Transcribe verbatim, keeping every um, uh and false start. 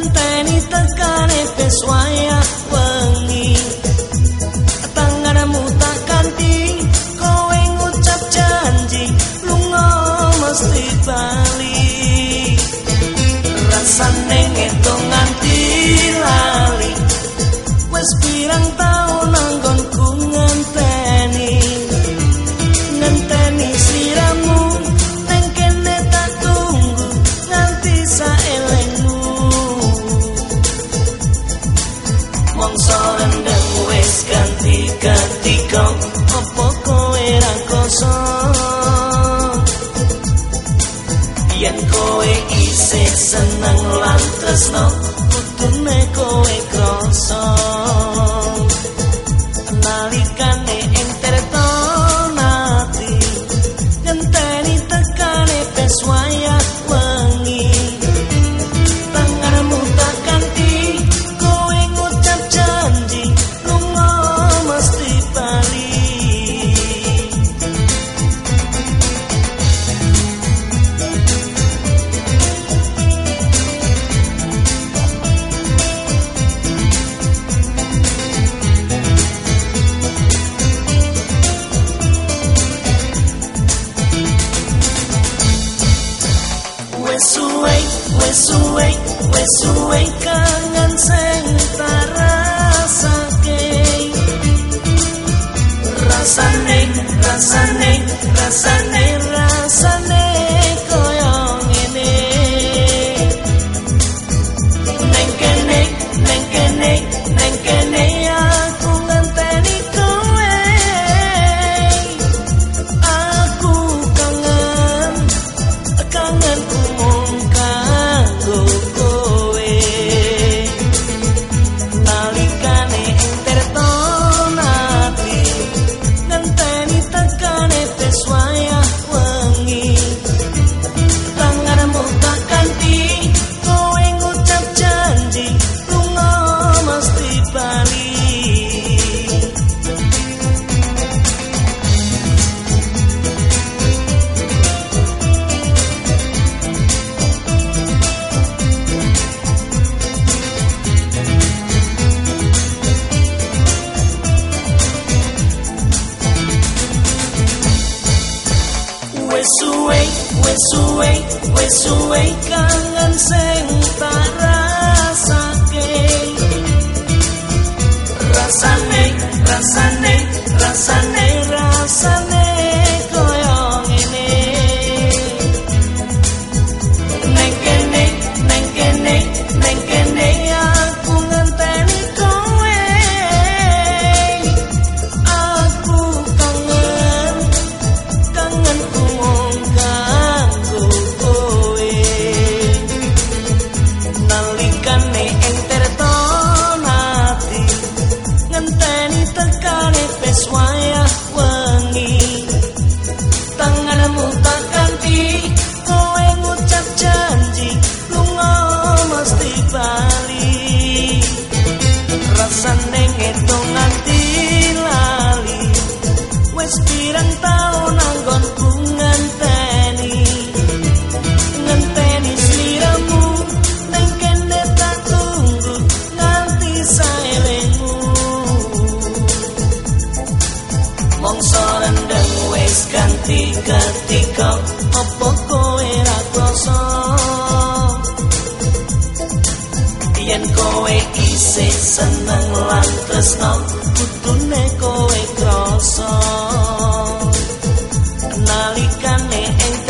ngenteni tekane wis wayah wengi. Tanganmu tak ganti kowe ngucap janji lunga mesti bali. Rasane ngetung nganti lali wis pirang taun anggonku ngenteni. Ngenteni sliramu neng kene tak tunggu nganti saelengmu. Mongso rendeng wis ganti-ganti kok opo kowe ra kosong. Yen kowe isih seneng lan tresno kudune kowe krasa. Nalikane ing tertonati ngenteni tekane wis wayah wengi. Tanganmu tak ganti kowe ngucap janji lunga mesti bali. Wes suwe, wes suwe, wes suwe kangen sing tak rasake. Rasane, rasane, rasane, rasane koyo ngene. Neng kene, neng kene, neng kene aku ngenteni kowe. Aku kangen, kangenku mung kanggo kowe. Nalikane ing tertonati ngenteni tekane wis wayah wengi. Tanganmu tak ganti kowe ngucap janji lunga mesti bali. Wes suwe, wes suwe, wes suwe kangen sing tak rasake. Rasane, rasane, rasane, rasane koyo ngene. Neng kene, neng kene, neng kene aku ngenteni kowe. Aku kangen, kangenku mung kanggo kowe. Nalikane ing tertonati ngenteni tekane wis wayah wengi. Tanganmu tak ganti kowe ngucap janji lunga mesti bali. Rasane ngitung nganti lali wis pirang taun anggonku ngenteni. Ngenteni sliramu neng kene tak tunggu nganti saelengmu. Mongso rendeng wis ganti-ganti kok opo kowe ra krasa. Yen kowe isih seneng lan tresno kudune kowe krasa. Nalikane ing